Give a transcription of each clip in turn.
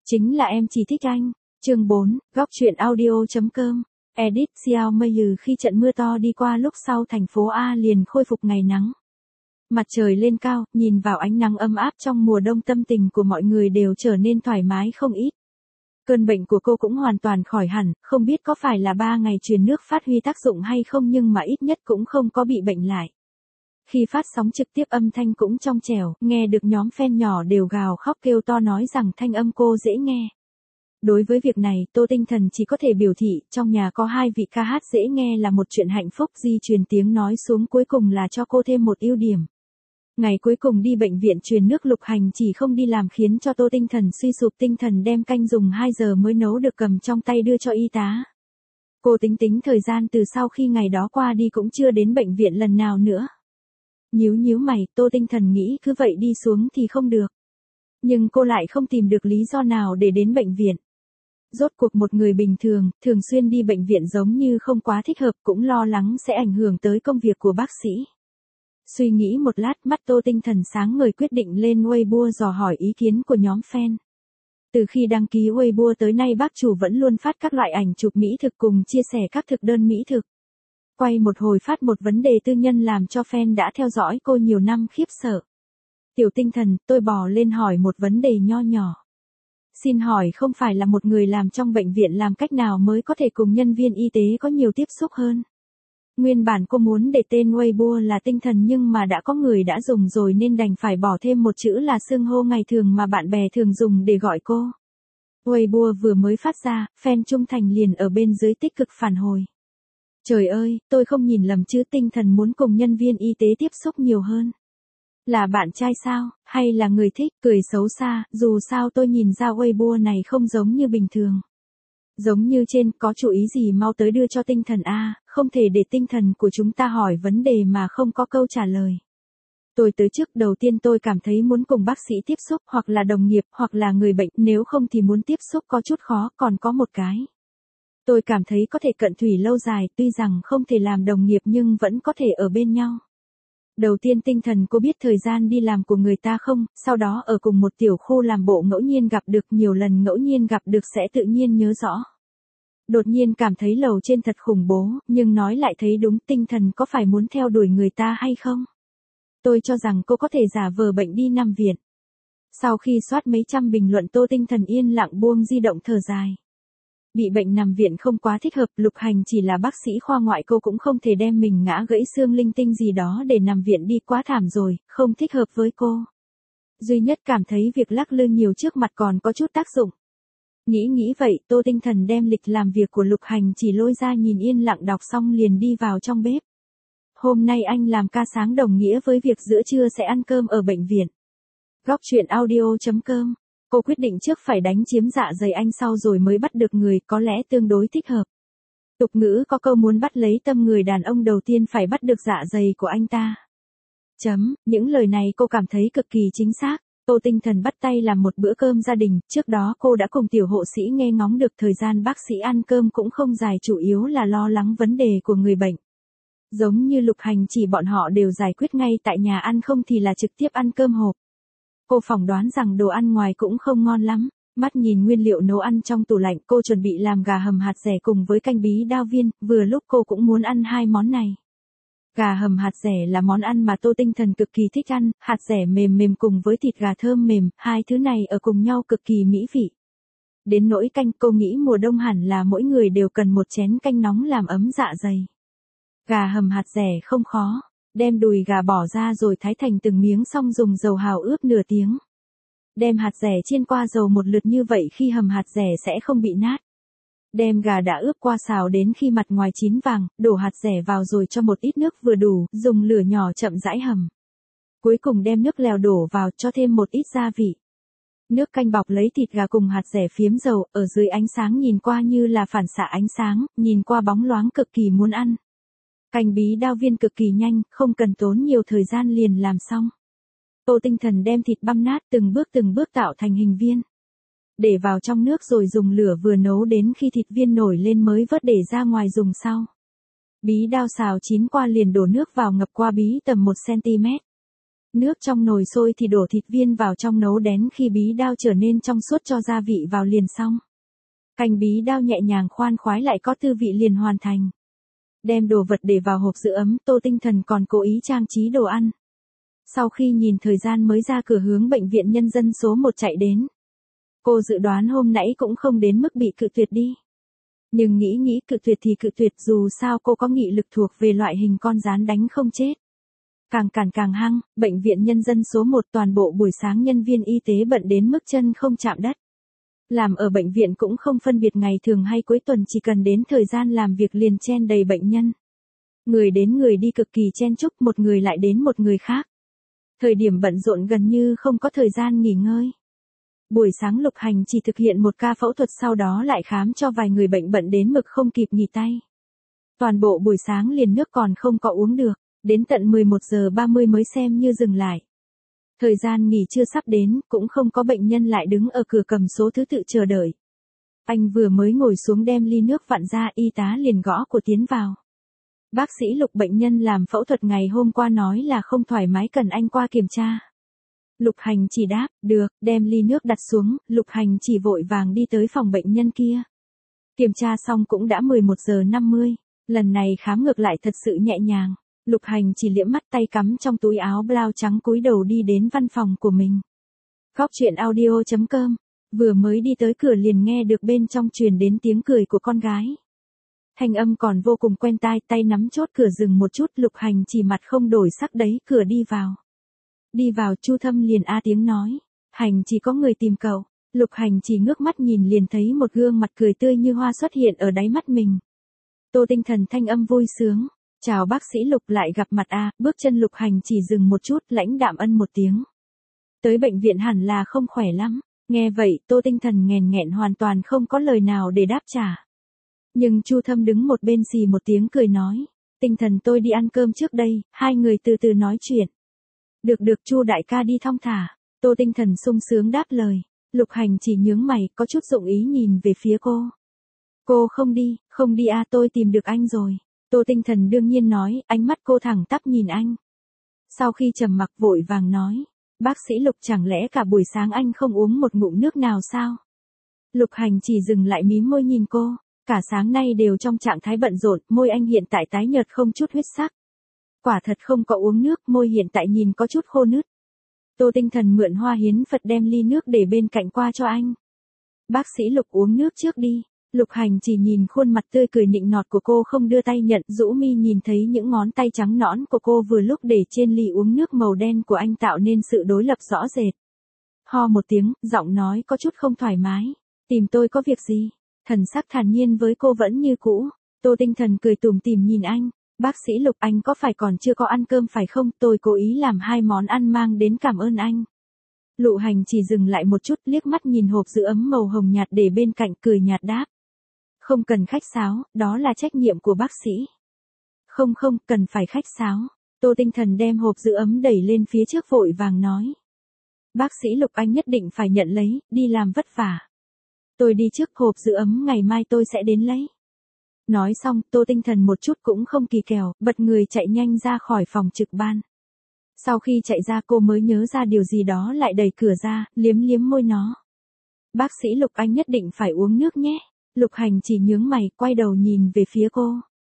Chính là em chỉ thích anh. Chương 4, góc truyện audio.com. Edit Xiao Mây Lừ khi trận mưa to đi qua lúc sau thành phố A liền khôi phục ngày nắng. Mặt trời lên cao, nhìn vào ánh nắng ấm áp trong mùa đông tâm tình của mọi người đều trở nên thoải mái không ít. Cơn bệnh của cô cũng hoàn toàn khỏi hẳn, không biết có phải là 3 ngày truyền nước phát huy tác dụng hay không nhưng mà ít nhất cũng không có bị bệnh lại. Khi phát sóng trực tiếp âm thanh cũng trong trẻo, nghe được nhóm fan nhỏ đều gào khóc kêu to nói rằng thanh âm cô dễ nghe. Đối với việc này, Tô Tinh Thần chỉ có thể biểu thị, trong nhà có 2 vị ca hát dễ nghe là một chuyện hạnh phúc, di truyền tiếng nói xuống cuối cùng là cho cô thêm một ưu điểm. Ngày cuối cùng đi bệnh viện truyền nước Lục Hành chỉ không đi làm khiến cho Tô Tinh Thần suy sụp tinh thần đem canh dùng 2 giờ mới nấu được cầm trong tay đưa cho y tá. Cô tính thời gian từ sau khi ngày đó qua đi cũng chưa đến bệnh viện lần nào nữa. Nhíu mày, Tô Tinh Thần nghĩ cứ vậy đi xuống thì không được. Nhưng cô lại không tìm được lý do nào để đến bệnh viện. Rốt cuộc một người bình thường, thường xuyên đi bệnh viện giống như không quá thích hợp cũng lo lắng sẽ ảnh hưởng tới công việc của bác sĩ. Suy nghĩ một lát mắt Tô Tinh Thần sáng ngời quyết định lên Weibo dò hỏi ý kiến của nhóm fan. Từ khi đăng ký Weibo tới nay bác chủ vẫn luôn phát các loại ảnh chụp mỹ thực cùng chia sẻ các thực đơn mỹ thực. Quay một hồi phát một vấn đề tư nhân làm cho fan đã theo dõi cô nhiều năm khiếp sợ. Tiểu Tinh Thần, tôi bò lên hỏi một vấn đề nho nhỏ. Xin hỏi không phải là một người làm trong bệnh viện làm cách nào mới có thể cùng nhân viên y tế có nhiều tiếp xúc hơn? Nguyên bản cô muốn để tên Weibo là Tinh Thần nhưng mà đã có người đã dùng rồi nên đành phải bỏ thêm một chữ là xưng hô ngày thường mà bạn bè thường dùng để gọi cô. Weibo vừa mới phát ra, fan trung thành liền ở bên dưới tích cực phản hồi. Trời ơi, tôi không nhìn lầm chứ, Tinh Thần muốn cùng nhân viên y tế tiếp xúc nhiều hơn. Là bạn trai sao, hay là người thích, cười xấu xa, dù sao tôi nhìn ra Weibo này không giống như bình thường. Giống như trên, có chú ý gì mau tới đưa cho Tinh Thần a, không thể để Tinh Thần của chúng ta hỏi vấn đề mà không có câu trả lời. Tôi tới trước đầu tiên tôi cảm thấy muốn cùng bác sĩ tiếp xúc hoặc là đồng nghiệp hoặc là người bệnh, nếu không thì muốn tiếp xúc có chút khó, còn có một cái. Tôi cảm thấy có thể cận thủy lâu dài, tuy rằng không thể làm đồng nghiệp nhưng vẫn có thể ở bên nhau. Đầu tiên Tinh Thần cô biết thời gian đi làm của người ta không, sau đó ở cùng một tiểu khu làm bộ ngẫu nhiên gặp được, nhiều lần ngẫu nhiên gặp được sẽ tự nhiên nhớ rõ. Đột nhiên cảm thấy lầu trên thật khủng bố, nhưng nói lại thấy đúng, Tinh Thần có phải muốn theo đuổi người ta hay không? Tôi cho rằng cô có thể giả vờ bệnh đi nằm viện. Sau khi soát mấy trăm bình luận Tô Tinh Thần yên lặng buông di động thở dài. Bị bệnh nằm viện không quá thích hợp, Lục Hành chỉ là bác sĩ khoa ngoại cô cũng không thể đem mình ngã gãy xương linh tinh gì đó để nằm viện đi, quá thảm rồi, không thích hợp với cô. Duy nhất cảm thấy việc lắc lư nhiều trước mặt còn có chút tác dụng. Nghĩ vậy, Tô Tinh Thần đem lịch làm việc của Lục Hành chỉ lôi ra nhìn yên lặng đọc xong liền đi vào trong bếp. Hôm nay anh làm ca sáng đồng nghĩa với việc giữa trưa sẽ ăn cơm ở bệnh viện. Góc truyện audio.com. Cô quyết định trước phải đánh chiếm dạ dày anh sau rồi mới bắt được người có lẽ tương đối thích hợp. Tục ngữ có câu muốn bắt lấy tâm người đàn ông đầu tiên phải bắt được dạ dày của anh ta. Những lời này cô cảm thấy cực kỳ chính xác. Tô Tinh Thần bắt tay làm một bữa cơm gia đình, trước đó cô đã cùng tiểu hộ sĩ nghe ngóng được thời gian bác sĩ ăn cơm cũng không dài, chủ yếu là lo lắng vấn đề của người bệnh. Giống như Lục Hành chỉ bọn họ đều giải quyết ngay tại nhà ăn, không thì là trực tiếp ăn cơm hộp. Cô phỏng đoán rằng đồ ăn ngoài cũng không ngon lắm. Mắt nhìn nguyên liệu nấu ăn trong tủ lạnh, cô chuẩn bị làm gà hầm hạt dẻ cùng với canh bí đao viên, vừa lúc cô cũng muốn ăn 2 món này. Gà hầm hạt dẻ là món ăn mà Tô Tinh Thần cực kỳ thích ăn, hạt dẻ mềm cùng với thịt gà thơm mềm, hai thứ này ở cùng nhau cực kỳ mỹ vị. Đến nỗi canh, cô nghĩ mùa đông hẳn là mỗi người đều cần một chén canh nóng làm ấm dạ dày. Gà hầm hạt dẻ không khó. Đem đùi gà bỏ ra rồi thái thành từng miếng xong dùng dầu hào ướp nửa tiếng. Đem hạt dẻ chiên qua dầu một lượt, như vậy khi hầm hạt dẻ sẽ không bị nát. Đem gà đã ướp qua xào đến khi mặt ngoài chín vàng, đổ hạt dẻ vào rồi cho một ít nước vừa đủ, dùng lửa nhỏ chậm rãi hầm. Cuối cùng đem nước lèo đổ vào, cho thêm một ít gia vị. Nước canh bọc lấy thịt gà cùng hạt dẻ phiếm dầu, ở dưới ánh sáng nhìn qua như là phản xạ ánh sáng, nhìn qua bóng loáng cực kỳ muốn ăn. Canh bí đao viên cực kỳ nhanh, không cần tốn nhiều thời gian liền làm xong. Tô Tinh Thần đem thịt băm nát từng bước tạo thành hình viên. Để vào trong nước rồi dùng lửa vừa nấu đến khi thịt viên nổi lên mới vớt để ra ngoài dùng sau. Bí đao xào chín qua liền đổ nước vào ngập qua bí tầm 1 cm. Nước trong nồi sôi thì đổ thịt viên vào trong nấu đến khi bí đao trở nên trong suốt cho gia vị vào liền xong. Canh bí đao nhẹ nhàng khoan khoái lại có tư vị liền hoàn thành. Đem đồ vật để vào hộp giữ ấm, Tô Tinh Thần còn cố ý trang trí đồ ăn. Sau khi nhìn thời gian mới ra cửa hướng bệnh viện nhân dân số 1 chạy đến. Cô dự đoán hôm nãy cũng không đến mức bị cự tuyệt đi. Nhưng nghĩ cự tuyệt thì cự tuyệt, dù sao cô có nghị lực thuộc về loại hình con rán đánh không chết. Càng cản càng hăng, bệnh viện nhân dân số 1 toàn bộ buổi sáng nhân viên y tế bận đến mức chân không chạm đất. Làm ở bệnh viện cũng không phân biệt ngày thường hay cuối tuần, chỉ cần đến thời gian làm việc liền chen đầy bệnh nhân. Người đến người đi cực kỳ chen chúc, một người lại đến một người khác. Thời điểm bận rộn gần như không có thời gian nghỉ ngơi. Buổi sáng Lục Hành chỉ thực hiện một ca phẫu thuật, sau đó lại khám cho vài người bệnh bận đến mực không kịp nghỉ tay. Toàn bộ buổi sáng liền nước còn không có uống được, đến tận 11 giờ 30 mới xem như dừng lại. Thời gian nghỉ trưa sắp đến, cũng không có bệnh nhân lại đứng ở cửa cầm số thứ tự chờ đợi. Anh vừa mới ngồi xuống đem ly nước vặn ra, y tá liền gõ cửa tiến vào. Bác sĩ Lục, bệnh nhân làm phẫu thuật ngày hôm qua nói là không thoải mái, cần anh qua kiểm tra. Lục Hành chỉ đáp, được, đem ly nước đặt xuống, Lục Hành chỉ vội vàng đi tới phòng bệnh nhân kia. Kiểm tra xong cũng đã 11 giờ 50, lần này khám ngược lại thật sự nhẹ nhàng. Lục Hành chỉ liễm mắt, tay cắm trong túi áo blau trắng, cúi đầu đi đến văn phòng của mình. Góc truyện audio.com, vừa mới đi tới cửa liền nghe được bên trong truyền đến tiếng cười của con gái. Thanh âm còn vô cùng quen tai, tay nắm chốt cửa dừng một chút, Lục Hành chỉ mặt không đổi sắc đẩy cửa đi vào. Đi vào, Chu Thâm liền a tiếng nói, Hành chỉ có người tìm cậu. Lục Hành chỉ ngước mắt nhìn liền thấy một gương mặt cười tươi như hoa xuất hiện ở đáy mắt mình. Tô Tinh Thần thanh âm vui sướng, chào bác sĩ Lục, lại gặp mặt a. Bước chân Lục Hành chỉ dừng một chút, lãnh đạm ân một tiếng. Tới bệnh viện hẳn là không khỏe lắm. Nghe vậy, Tô Tinh Thần nghẹn nghẹn hoàn toàn không có lời nào để đáp trả. Nhưng Chu Thâm đứng một bên xì một tiếng cười nói, Tinh Thần tôi đi ăn cơm trước đây, hai người từ từ nói chuyện. Được Chu đại ca đi thong thả. Tô Tinh Thần sung sướng đáp lời. Lục Hành chỉ nhướng mày, có chút dụng ý nhìn về phía cô. Cô không đi a, tôi tìm được anh rồi. Tô Tinh Thần đương nhiên nói, ánh mắt cô thẳng tắp nhìn anh. Sau khi trầm mặc vội vàng nói, bác sĩ Lục, chẳng lẽ cả buổi sáng anh không uống một ngụm nước nào sao? Lục Hành chỉ dừng lại mím môi nhìn cô, cả sáng nay đều trong trạng thái bận rộn, môi anh hiện tại tái nhợt không chút huyết sắc. Quả thật không có uống nước, môi hiện tại nhìn có chút khô nứt. Tô Tinh Thần mượn hoa hiến Phật đem ly nước để bên cạnh qua cho anh. Bác sĩ Lục uống nước trước đi. Lục Hành chỉ nhìn khuôn mặt tươi cười nịnh nọt của cô không đưa tay nhận, rũ mi nhìn thấy những ngón tay trắng nõn của cô vừa lúc để trên ly uống nước màu đen của anh tạo nên sự đối lập rõ rệt. Ho một tiếng, giọng nói có chút không thoải mái. Tìm tôi có việc gì? Thần sắc thản nhiên với cô vẫn như cũ. Tô Tinh Thần cười tủm tỉm nhìn anh. Bác sĩ Lục, anh có phải còn chưa có ăn cơm phải không? Tôi cố ý làm 2 món ăn mang đến cảm ơn anh. Lục Hành chỉ dừng lại một chút, liếc mắt nhìn hộp giữ ấm màu hồng nhạt để bên cạnh, cười nhạt đáp. Không cần khách sáo, đó là trách nhiệm của bác sĩ. Không, cần phải khách sáo. Tô Tinh Thần đem hộp giữ ấm đẩy lên phía trước vội vàng nói. Bác sĩ Lục, anh nhất định phải nhận lấy, đi làm vất vả. Tôi đi trước, hộp giữ ấm ngày mai tôi sẽ đến lấy. Nói xong, Tô Tinh Thần một chút cũng không kỳ kèo, bật người chạy nhanh ra khỏi phòng trực ban. Sau khi chạy ra cô mới nhớ ra điều gì đó lại đẩy cửa ra, liếm môi nó. Bác sĩ Lục, anh nhất định phải uống nước nhé. Lục Hành chỉ nhướng mày, quay đầu nhìn về phía cô.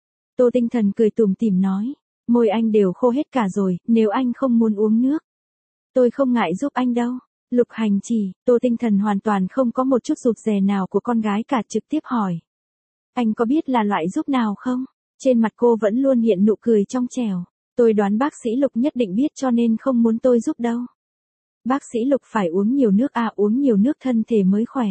Tô Tinh Thần cười tủm tỉm nói, môi anh đều khô hết cả rồi, nếu anh không muốn uống nước, tôi không ngại giúp anh đâu. Lục Hành chỉ, Tô Tinh Thần hoàn toàn không có một chút rụt rè nào của con gái cả, trực tiếp hỏi. Anh có biết là loại giúp nào không? Trên mặt cô vẫn luôn hiện nụ cười trong trẻo. Tôi đoán bác sĩ Lục nhất định biết cho nên không muốn tôi giúp đâu. Bác sĩ Lục phải uống nhiều nước à, uống nhiều nước thân thể mới khỏe.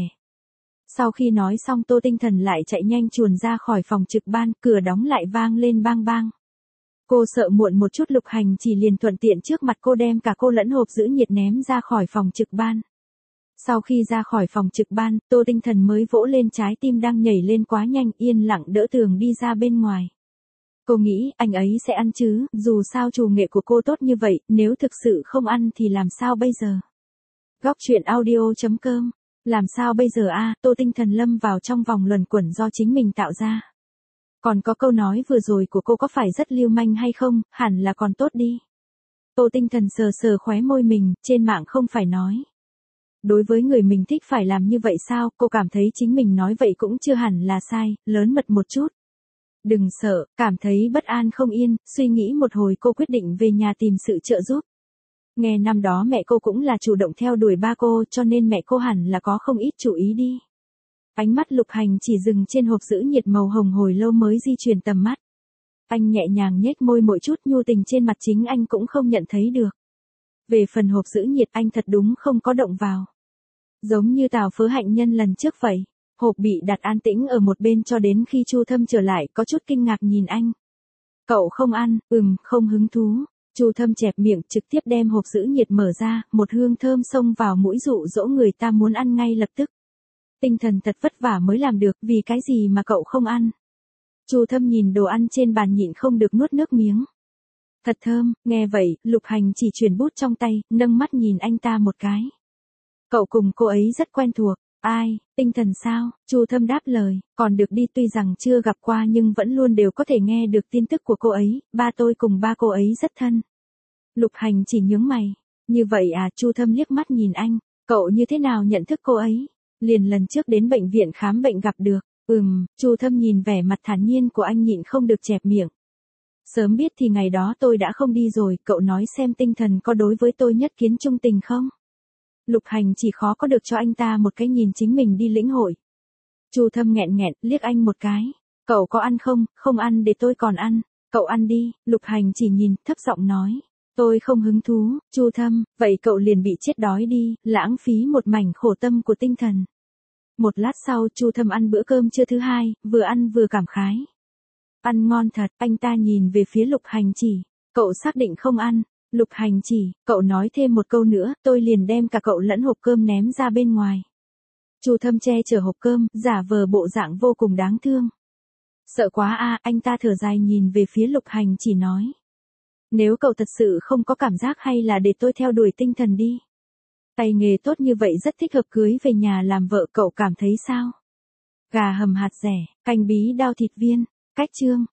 Sau khi nói xong Tô Tinh Thần lại chạy nhanh chuồn ra khỏi phòng trực ban, cửa đóng lại vang lên bang bang. Cô sợ muộn một chút, Lục Hành chỉ liền thuận tiện trước mặt cô đem cả cô lẫn hộp giữ nhiệt ném ra khỏi phòng trực ban. Sau khi ra khỏi phòng trực ban, Tô Tinh Thần mới vỗ lên trái tim đang nhảy lên quá nhanh, yên lặng đỡ tường đi ra bên ngoài. Cô nghĩ anh ấy sẽ ăn chứ, dù sao chủ nghệ của cô tốt như vậy, nếu thực sự không ăn thì làm sao bây giờ? Góc truyện audio.com, làm sao bây giờ a? Tô Tinh Thần lâm vào trong vòng luẩn quẩn do chính mình tạo ra. Còn có câu nói vừa rồi của cô có phải rất lưu manh hay không, hẳn là còn tốt đi. Tô Tinh Thần sờ sờ khóe môi mình, trên mạng không phải nói. Đối với người mình thích phải làm như vậy sao, cô cảm thấy chính mình nói vậy cũng chưa hẳn là sai, lớn mật một chút. Đừng sợ, cảm thấy bất an không yên, suy nghĩ một hồi cô quyết định về nhà tìm sự trợ giúp. Nghe năm đó mẹ cô cũng là chủ động theo đuổi ba cô cho nên mẹ cô hẳn là có không ít chú ý đi. Ánh mắt Lục Hành chỉ dừng trên hộp giữ nhiệt màu hồng hồi lâu mới di chuyển tầm mắt. Anh nhẹ nhàng nhếch môi một chút, nhu tình trên mặt chính anh cũng không nhận thấy được. Về phần hộp giữ nhiệt anh thật đúng không có động vào. Giống như Tào Phớ Hạnh Nhân lần trước vậy. Hộp bị đặt an tĩnh ở một bên cho đến khi Chu Thâm trở lại có chút kinh ngạc nhìn anh. Cậu không ăn, không hứng thú. Chu Thâm chẹp miệng trực tiếp đem hộp giữ nhiệt mở ra, một hương thơm xông vào mũi dụ dỗ người ta muốn ăn ngay lập tức. Tinh Thần thật vất vả mới làm được, vì cái gì mà cậu không ăn? Chu Thâm nhìn đồ ăn trên bàn nhịn không được nuốt nước miếng. Thật thơm, nghe vậy, Lục Hành chỉ chuyển bút trong tay, nâng mắt nhìn anh ta một cái. Cậu cùng cô ấy rất quen thuộc. Ai, Tinh Thần sao? Chu Thâm đáp lời, còn được đi, tuy rằng chưa gặp qua nhưng vẫn luôn đều có thể nghe được tin tức của cô ấy, ba tôi cùng ba cô ấy rất thân. Lục Hành chỉ nhướng mày. Như vậy à? Chu Thâm liếc mắt nhìn anh, cậu như thế nào nhận thức cô ấy? Liền lần trước đến bệnh viện khám bệnh gặp được. Chu Thâm nhìn vẻ mặt thản nhiên của anh nhịn không được chẹp miệng. Sớm biết thì ngày đó tôi đã không đi rồi, cậu nói xem Tinh Thần có đối với tôi nhất kiến trung tình không? Lục Hành chỉ khó có được cho anh ta một cái nhìn chính mình đi lĩnh hội. Chu Thâm nghẹn nghẹn, liếc anh một cái. Cậu có ăn không? Không ăn để tôi còn ăn. Cậu ăn đi, Lục Hành chỉ nhìn, thấp giọng nói. Tôi không hứng thú. Chu Thâm, vậy cậu liền bị chết đói đi, lãng phí một mảnh khổ tâm của Tinh Thần. Một lát sau Chu Thâm ăn bữa cơm trưa thứ hai, vừa ăn vừa cảm khái. Ăn ngon thật, anh ta nhìn về phía Lục Hành chỉ. Cậu xác định không ăn? Lục Hành chỉ, cậu nói thêm một câu nữa, tôi liền đem cả cậu lẫn hộp cơm ném ra bên ngoài. Chu Thâm che chở hộp cơm, giả vờ bộ dạng vô cùng đáng thương. Sợ quá à, anh ta thở dài nhìn về phía Lục Hành chỉ nói. Nếu cậu thật sự không có cảm giác hay là để tôi theo đuổi Tinh Thần đi. Tay nghề tốt như vậy rất thích hợp cưới về nhà làm vợ, cậu cảm thấy sao? Gà hầm hạt rẻ, canh bí đao thịt viên, cách chương.